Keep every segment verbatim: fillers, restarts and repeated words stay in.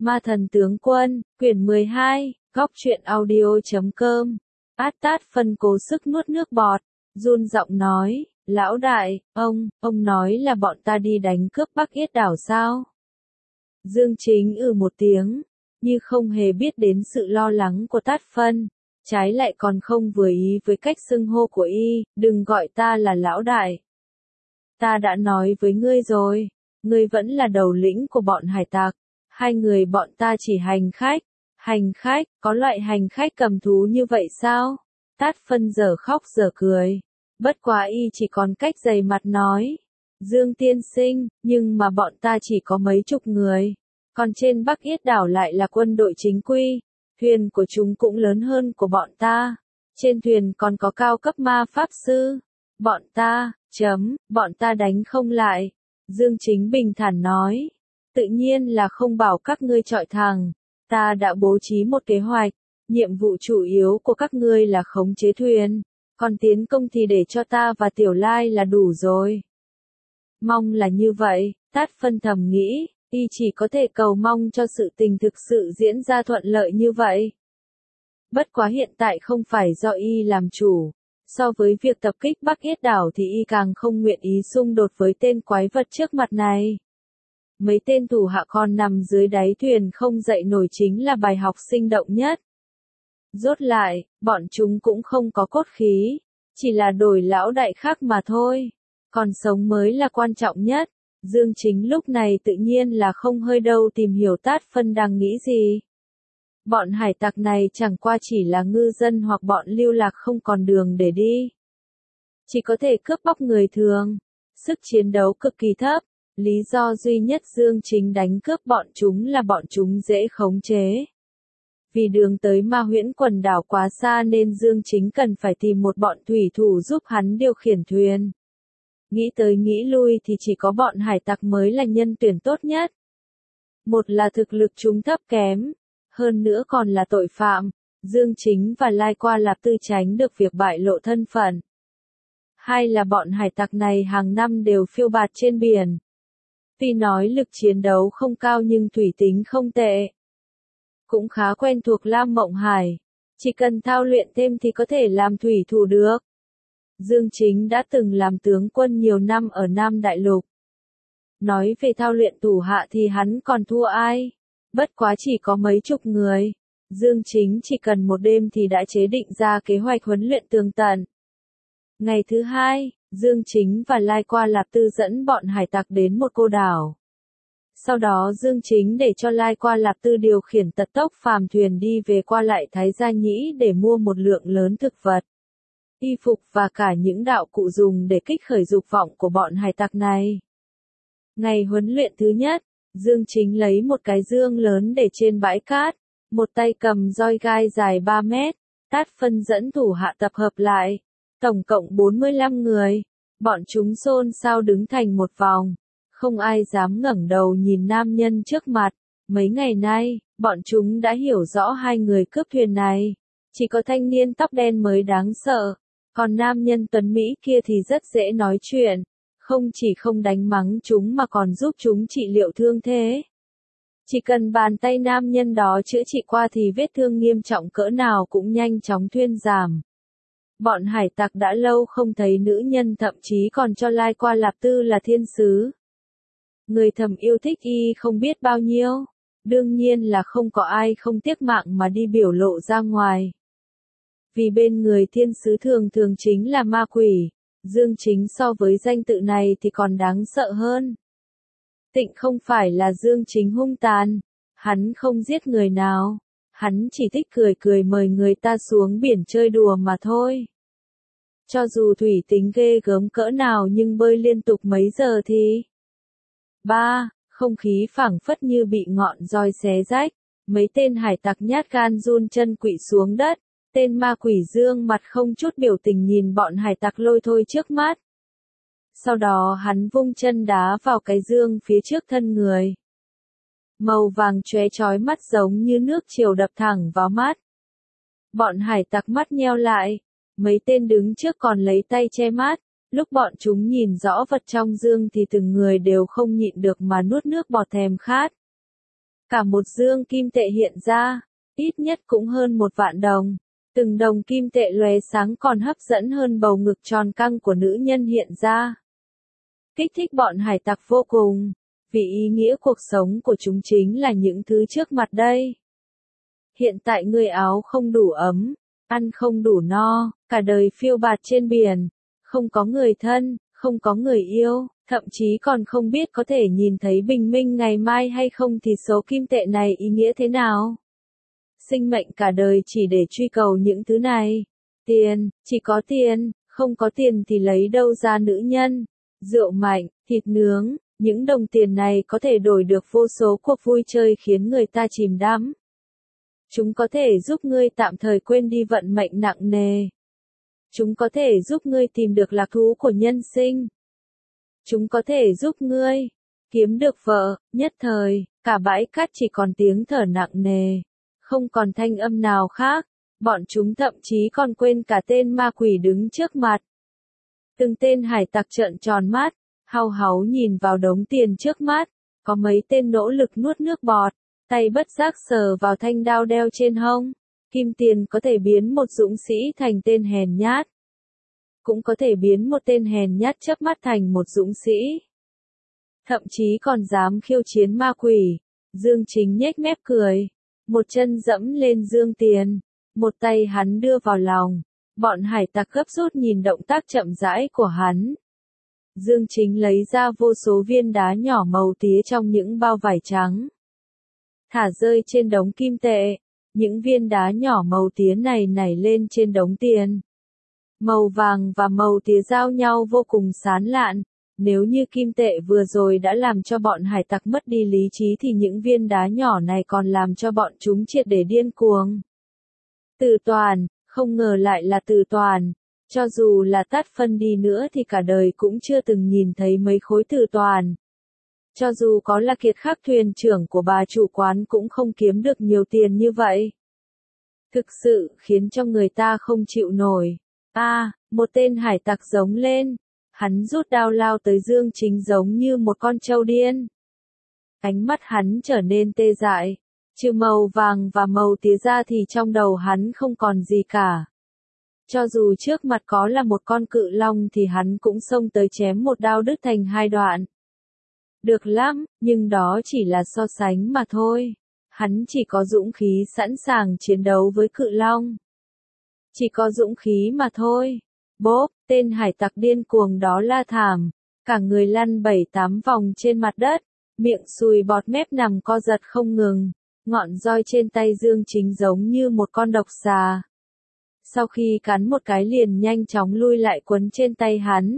Ma thần tướng quân, quyển mười hai, góc truyện audio.com. Át Tát Phân cố sức nuốt nước bọt, run giọng nói, lão đại, ông, ông nói là bọn ta đi đánh cướp Bắc Yết đảo sao? Dương Chính ừ một tiếng, như không hề biết đến sự lo lắng của Tát Phân, trái lại còn không vừa ý với cách xưng hô của y, đừng gọi ta là lão đại. Ta đã nói với ngươi rồi, ngươi vẫn là đầu lĩnh của bọn hải tặc, hai người bọn ta chỉ hành khách. Hành khách, có loại hành khách cầm thú như vậy sao? Tát Phân giờ khóc giờ cười. Bất quá y chỉ còn cách dày mặt nói. Dương tiên sinh, nhưng mà bọn ta chỉ có mấy chục người. Còn trên Bắc Yết đảo lại là quân đội chính quy. Thuyền của chúng cũng lớn hơn của bọn ta. Trên thuyền còn có cao cấp ma pháp sư. Bọn ta, chấm, bọn ta đánh không lại. Dương Chính bình thản nói. Tự nhiên là không bảo các ngươi chọi thằng. Ta đã bố trí một kế hoạch, nhiệm vụ chủ yếu của các ngươi là khống chế thuyền, còn tiến công thì để cho ta và Tiểu Lai là đủ rồi. Mong là như vậy, Tát Phân thầm nghĩ, y chỉ có thể cầu mong cho sự tình thực sự diễn ra thuận lợi như vậy. Bất quá hiện tại không phải do y làm chủ, so với việc tập kích Bắc Yết đảo thì y càng không nguyện ý xung đột với tên quái vật trước mặt này. Mấy tên thủ hạ con nằm dưới đáy thuyền không dậy nổi chính là bài học sinh động nhất. Rốt lại, bọn chúng cũng không có cốt khí, chỉ là đổi lão đại khác mà thôi. Còn sống mới là quan trọng nhất. Dương Chính lúc này tự nhiên là không hơi đâu tìm hiểu Tát Phân đang nghĩ gì. Bọn hải tặc này chẳng qua chỉ là ngư dân hoặc bọn lưu lạc không còn đường để đi. Chỉ có thể cướp bóc người thường. Sức chiến đấu cực kỳ thấp. Lý do duy nhất Dương Chính đánh cướp bọn chúng là bọn chúng dễ khống chế. Vì đường tới Ma Huyễn quần đảo quá xa nên Dương Chính cần phải tìm một bọn thủy thủ giúp hắn điều khiển thuyền. Nghĩ tới nghĩ lui thì chỉ có bọn hải tặc mới là nhân tuyển tốt nhất. Một là thực lực chúng thấp kém, hơn nữa còn là tội phạm, Dương Chính và Lai Qua Lạp Tư tránh được việc bại lộ thân phận. Hai là bọn hải tặc này hàng năm đều phiêu bạt trên biển. Tuy nói lực chiến đấu không cao nhưng thủy tính không tệ. Cũng khá quen thuộc Lam Mộng Hải. Chỉ cần thao luyện thêm thì có thể làm thủy thủ được. Dương Chính đã từng làm tướng quân nhiều năm ở Nam Đại Lục. Nói về thao luyện thủ hạ thì hắn còn thua ai. Bất quá chỉ có mấy chục người. Dương Chính chỉ cần một đêm thì đã chế định ra kế hoạch huấn luyện tường tận. Ngày thứ hai, Dương Chính và Lai Qua Lạp Tư dẫn bọn hải tặc đến một cô đảo. Sau đó Dương Chính để cho Lai Qua Lạp Tư điều khiển tật tốc phàm thuyền đi về qua lại Thái Gia Nhĩ để mua một lượng lớn thực vật, y phục và cả những đạo cụ dùng để kích khởi dục vọng của bọn hải tặc này. Ngày huấn luyện thứ nhất, Dương Chính lấy một cái dương lớn để trên bãi cát, một tay cầm roi gai dài ba mét, Tát Phân dẫn thủ hạ tập hợp lại. Tổng cộng bốn mươi lăm người, bọn chúng xôn xao đứng thành một vòng, không ai dám ngẩng đầu nhìn nam nhân trước mặt. Mấy ngày nay, bọn chúng đã hiểu rõ hai người cướp thuyền này, chỉ có thanh niên tóc đen mới đáng sợ, còn nam nhân tuấn Mỹ kia thì rất dễ nói chuyện, không chỉ không đánh mắng chúng mà còn giúp chúng trị liệu thương thế. Chỉ cần bàn tay nam nhân đó chữa trị qua thì vết thương nghiêm trọng cỡ nào cũng nhanh chóng thuyên giảm. Bọn hải tặc đã lâu không thấy nữ nhân, thậm chí còn cho Lai Qua Lạp Tư là thiên sứ. Người thầm yêu thích y không biết bao nhiêu. Đương nhiên là không có ai không tiếc mạng mà đi biểu lộ ra ngoài. Vì bên người thiên sứ thường thường chính là ma quỷ. Dương Chính so với danh tự này thì còn đáng sợ hơn. Tịnh không phải là Dương Chính hung tàn. Hắn không giết người nào. Hắn chỉ thích cười cười mời người ta xuống biển chơi đùa mà thôi. Cho dù thủy tính ghê gớm cỡ nào nhưng bơi liên tục mấy giờ thì... ba. Không khí phảng phất như bị ngọn roi xé rách. Mấy tên hải tặc nhát gan run chân quỵ xuống đất. Tên ma quỷ dương mặt không chút biểu tình nhìn bọn hải tặc lôi thôi trước mắt. Sau đó hắn vung chân đá vào cái dương phía trước thân người. Màu vàng chóe chói mắt giống như nước triều đập thẳng vào mắt. Bọn hải tặc mắt nheo lại. Mấy tên đứng trước còn lấy tay che mắt. Lúc bọn chúng nhìn rõ vật trong dương thì từng người đều không nhịn được mà nuốt nước bọt thèm khát. Cả một dương kim tệ hiện ra, ít nhất cũng hơn một vạn đồng. Từng đồng kim tệ lóe sáng còn hấp dẫn hơn bầu ngực tròn căng của nữ nhân hiện ra. Kích thích bọn hải tặc vô cùng, vì ý nghĩa cuộc sống của chúng chính là những thứ trước mặt đây. Hiện tại người áo không đủ ấm, ăn không đủ no, cả đời phiêu bạt trên biển, không có người thân, không có người yêu, thậm chí còn không biết có thể nhìn thấy bình minh ngày mai hay không thì số kim tệ này ý nghĩa thế nào. Sinh mệnh cả đời chỉ để truy cầu những thứ này. Tiền, chỉ có tiền, không có tiền thì lấy đâu ra nữ nhân, rượu mạnh, thịt nướng, những đồng tiền này có thể đổi được vô số cuộc vui chơi khiến người ta chìm đắm. Chúng có thể giúp ngươi tạm thời quên đi vận mệnh nặng nề. Chúng có thể giúp ngươi tìm được lạc thú của nhân sinh. Chúng có thể giúp ngươi kiếm được vợ, nhất thời, cả bãi cát chỉ còn tiếng thở nặng nề, không còn thanh âm nào khác, bọn chúng thậm chí còn quên cả tên ma quỷ đứng trước mặt. Từng tên hải tặc trợn tròn mắt, hau háu nhìn vào đống tiền trước mắt, có mấy tên nỗ lực nuốt nước bọt, tay bất giác sờ vào thanh đao đeo trên hông. Kim tiền có thể biến một dũng sĩ thành tên hèn nhát, cũng có thể biến một tên hèn nhát chớp mắt thành một dũng sĩ. Thậm chí còn dám khiêu chiến ma quỷ. Dương Chính nhếch mép cười, một chân dẫm lên dương tiền, một tay hắn đưa vào lòng. Bọn hải tặc gấp rút nhìn động tác chậm rãi của hắn. Dương Chính lấy ra vô số viên đá nhỏ màu tía trong những bao vải trắng, thả rơi trên đống kim tệ. Những viên đá nhỏ màu tía này nảy lên trên đống tiền. Màu vàng và màu tía giao nhau vô cùng sán lạn. Nếu như kim tệ vừa rồi đã làm cho bọn hải tặc mất đi lý trí thì những viên đá nhỏ này còn làm cho bọn chúng triệt để điên cuồng. Từ Toàn, không ngờ lại là Từ Toàn. Cho dù là Tát Phân đi nữa thì cả đời cũng chưa từng nhìn thấy mấy khối Từ Toàn. Cho dù có là kiệt khắc thuyền trưởng của bà chủ quán cũng không kiếm được nhiều tiền như vậy. Thực sự khiến cho người ta không chịu nổi. A, à, một tên hải tặc giống lên. Hắn rút đao lao tới Dương Chính giống như một con trâu điên. Ánh mắt hắn trở nên tê dại. Trừ màu vàng và màu tía ra thì trong đầu hắn không còn gì cả. Cho dù trước mặt có là một con cự long thì hắn cũng xông tới chém một đao đứt thành hai đoạn. Được lắm, nhưng đó chỉ là so sánh mà thôi. Hắn chỉ có dũng khí sẵn sàng chiến đấu với cự long. Chỉ có dũng khí mà thôi. Bốp, tên hải tặc điên cuồng đó la thảm. Cả người lăn bảy tám vòng trên mặt đất. Miệng sùi bọt mép nằm co giật không ngừng. Ngọn roi trên tay Dương Chính giống như một con độc xà. Sau khi cắn một cái liền nhanh chóng lui lại quấn trên tay hắn.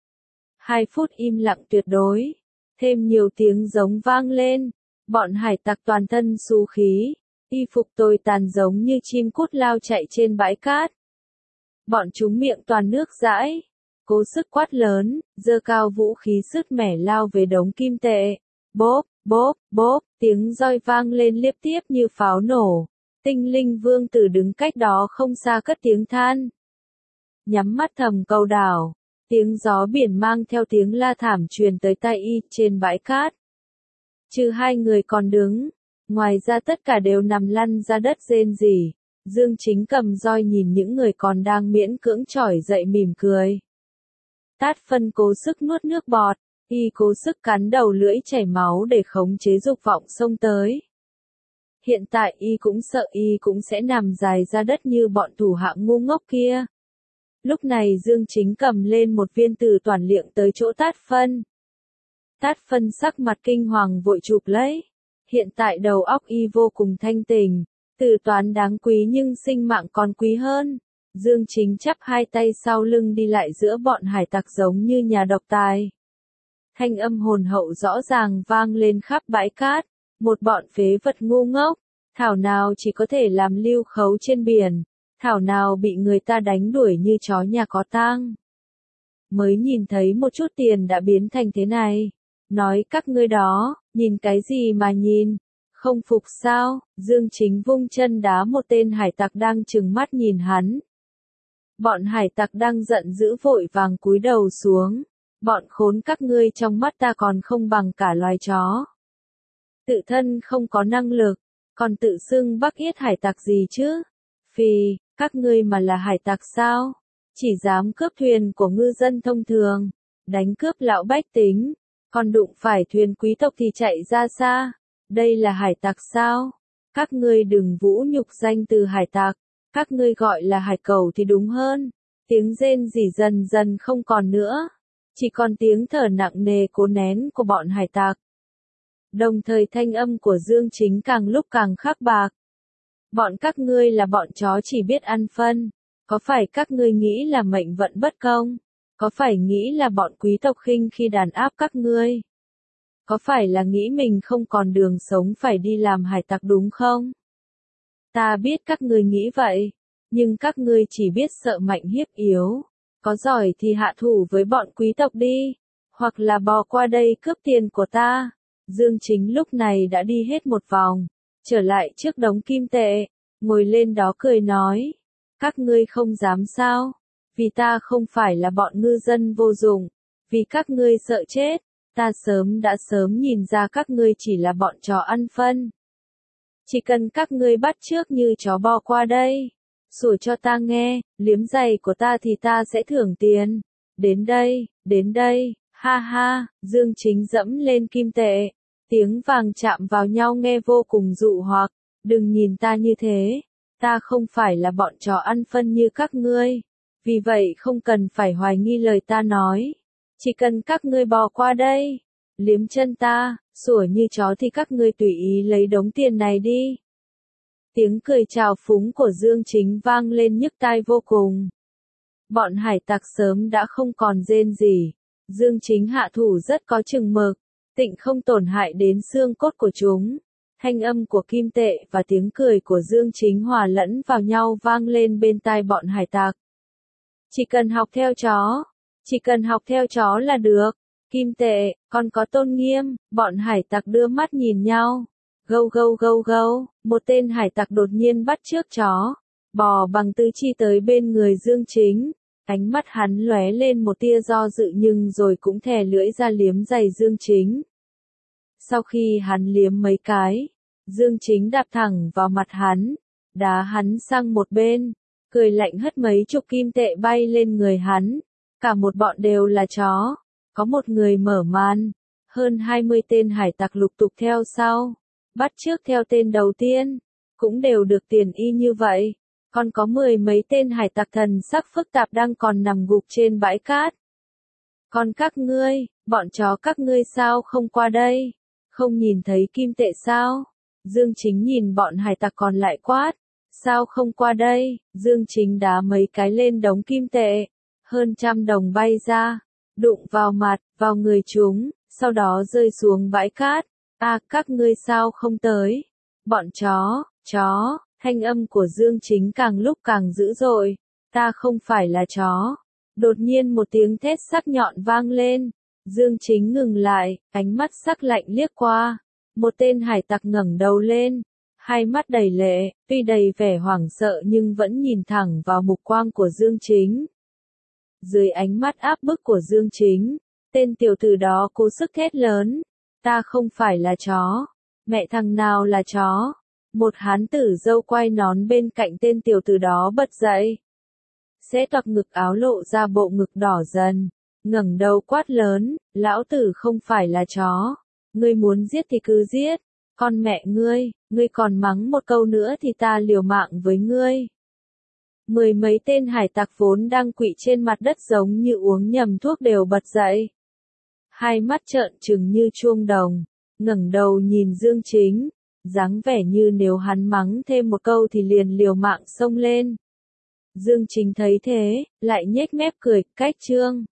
Hai phút im lặng tuyệt đối. Thêm nhiều tiếng giống vang lên. Bọn hải tặc toàn thân xú khí. Y phục tồi tàn giống như chim cút lao chạy trên bãi cát. Bọn chúng miệng toàn nước dãi. Cố sức quát lớn, giơ cao vũ khí sứt mẻ lao về đống kim tệ. Bốp, bốp, bốp, tiếng roi vang lên liên tiếp như pháo nổ. Tinh linh vương tử đứng cách đó không xa cất tiếng than. Nhắm mắt thầm cầu đảo. Tiếng gió biển mang theo tiếng la thảm truyền tới tai y trên bãi cát. Trừ hai người còn đứng, ngoài ra tất cả đều nằm lăn ra đất rên rỉ. Dương Chính cầm roi nhìn những người còn đang miễn cưỡng trỏi dậy mỉm cười. Tát Phân cố sức nuốt nước bọt, y cố sức cắn đầu lưỡi chảy máu để khống chế dục vọng xông tới. Hiện tại y cũng sợ y cũng sẽ nằm dài ra đất như bọn thủ hạ ngu ngốc kia. Lúc này Dương Chính cầm lên một viên Từ Toàn liệng tới chỗ Tát Phân. Tát Phân sắc mặt kinh hoàng vội chụp lấy. Hiện tại đầu óc y vô cùng thanh tỉnh. Từ Toán đáng quý nhưng sinh mạng còn quý hơn. Dương Chính chắp hai tay sau lưng đi lại giữa bọn hải tặc giống như nhà độc tài. Thanh âm hồn hậu rõ ràng vang lên khắp bãi cát. Một bọn phế vật ngu ngốc. Thảo nào chỉ có thể làm lưu khấu trên biển. Thảo nào bị người ta đánh đuổi như chó nhà có tang. Mới nhìn thấy một chút tiền đã biến thành thế này. Nói các ngươi đó, nhìn cái gì mà nhìn? Không phục sao? Dương Chính vung chân đá một tên hải tặc đang trừng mắt nhìn hắn. Bọn hải tặc đang giận dữ vội vàng cúi đầu xuống. Bọn khốn các ngươi trong mắt ta còn không bằng cả loài chó. tự thân không có năng lực, còn tự xưng Bắc Yết hải tặc gì chứ? Phì, các ngươi mà là hải tặc sao? Chỉ dám cướp thuyền của ngư dân thông thường, đánh cướp lão bách tính, còn đụng phải thuyền quý tộc thì chạy ra xa. Đây là hải tặc sao? Các ngươi đừng vũ nhục danh từ hải tặc, các ngươi gọi là hải cẩu thì đúng hơn. Tiếng rên rỉ dần dần không còn nữa, chỉ còn tiếng thở nặng nề cố nén của bọn hải tặc. Đồng thời thanh âm của Dương Chính càng lúc càng khắc bạc. Bọn các ngươi là bọn chó chỉ biết ăn phân, có phải các ngươi nghĩ là mệnh vận bất công? Có phải nghĩ là bọn quý tộc khinh khi đàn áp các ngươi? Có phải là nghĩ mình không còn đường sống phải đi làm hải tặc đúng không? Ta biết các ngươi nghĩ vậy, nhưng các ngươi chỉ biết sợ mạnh hiếp yếu. Có giỏi thì hạ thủ với bọn quý tộc đi, hoặc là bò qua đây cướp tiền của ta. Dương Chính lúc này đã đi hết một vòng, trở lại trước đống kim tệ, ngồi lên đó cười nói. Các ngươi không dám sao? Vì ta không phải là bọn ngư dân vô dụng, vì các ngươi sợ chết, ta sớm đã sớm nhìn ra các ngươi chỉ là bọn chó ăn phân. Chỉ cần các ngươi bắt chước như chó bò qua đây, sủa cho ta nghe, liếm giày của ta thì ta sẽ thưởng tiền. Đến đây, đến đây, ha ha, Dương Chính dẫm lên kim tệ, tiếng vàng chạm vào nhau nghe vô cùng dụ hoặc, đừng nhìn ta như thế, ta không phải là bọn chó ăn phân như các ngươi, vì vậy không cần phải hoài nghi lời ta nói, chỉ cần các ngươi bò qua đây, liếm chân ta, sủa như chó thì các ngươi tùy ý lấy đống tiền này đi. Tiếng cười trào phúng của Dương Chính vang lên nhức tai vô cùng. Bọn hải tặc sớm đã không còn rên gì. Dương Chính hạ thủ rất có chừng mực, tịnh không tổn hại đến xương cốt của chúng. Thanh âm của kim tệ và tiếng cười của Dương Chính hòa lẫn vào nhau vang lên bên tai bọn hải tặc. Chỉ cần học theo chó, chỉ cần học theo chó là được. Kim tệ, còn có tôn nghiêm, bọn hải tặc đưa mắt nhìn nhau. Gâu gâu gâu gâu, một tên hải tặc đột nhiên bắt chước chó, bò bằng tứ chi tới bên người Dương Chính. Ánh mắt hắn lóe lên một tia do dự nhưng rồi cũng thè lưỡi ra liếm giày Dương Chính. Sau khi hắn liếm mấy cái, Dương Chính đạp thẳng vào mặt hắn, đá hắn sang một bên, cười lạnh hất mấy chục kim tệ bay lên người hắn. Cả một bọn đều là chó. Có một người mở màn, hơn hai mươi tên hải tặc lục tục theo sau, bắt chước theo tên đầu tiên, cũng đều được tiền y như vậy, còn có mười mấy tên hải tặc thần sắc phức tạp đang còn nằm gục trên bãi cát. Còn các ngươi, bọn chó các ngươi sao không qua đây, không nhìn thấy kim tệ sao? Dương Chính nhìn bọn hải tặc còn lại quát, sao không qua đây? Dương Chính đá mấy cái lên đống kim tệ, hơn trăm đồng bay ra, đụng vào mặt, vào người chúng, sau đó rơi xuống bãi cát. À, các ngươi sao không tới? Bọn chó, chó, thanh âm của Dương Chính càng lúc càng dữ dội. Ta không phải là chó. Đột nhiên một tiếng thét sắc nhọn vang lên. Dương Chính ngừng lại, ánh mắt sắc lạnh liếc qua. Một tên hải tặc ngẩng đầu lên, hai mắt đầy lệ, tuy đầy vẻ hoảng sợ nhưng vẫn nhìn thẳng vào mục quang của Dương Chính. Dưới ánh mắt áp bức của Dương Chính, tên tiểu tử đó cố sức thét lớn. Ta không phải là chó. Mẹ thằng nào là chó? Một hán tử râu quai nón bên cạnh tên tiểu tử đó bật dậy. Xé toạc ngực áo lộ ra bộ ngực đỏ dần. Ngẩng đầu quát lớn, lão tử không phải là chó. Ngươi muốn giết thì cứ giết. Con mẹ ngươi, ngươi còn mắng một câu nữa thì ta liều mạng với ngươi. Mười mấy tên hải tặc vốn đang quỵ trên mặt đất giống như uống nhầm thuốc đều bật dậy. Hai mắt trợn trừng như chuông đồng, ngẩng đầu nhìn Dương Chính, dáng vẻ như nếu hắn mắng thêm một câu thì liền liều mạng xông lên. Dương Chính thấy thế, lại nhếch mép cười, cách trương.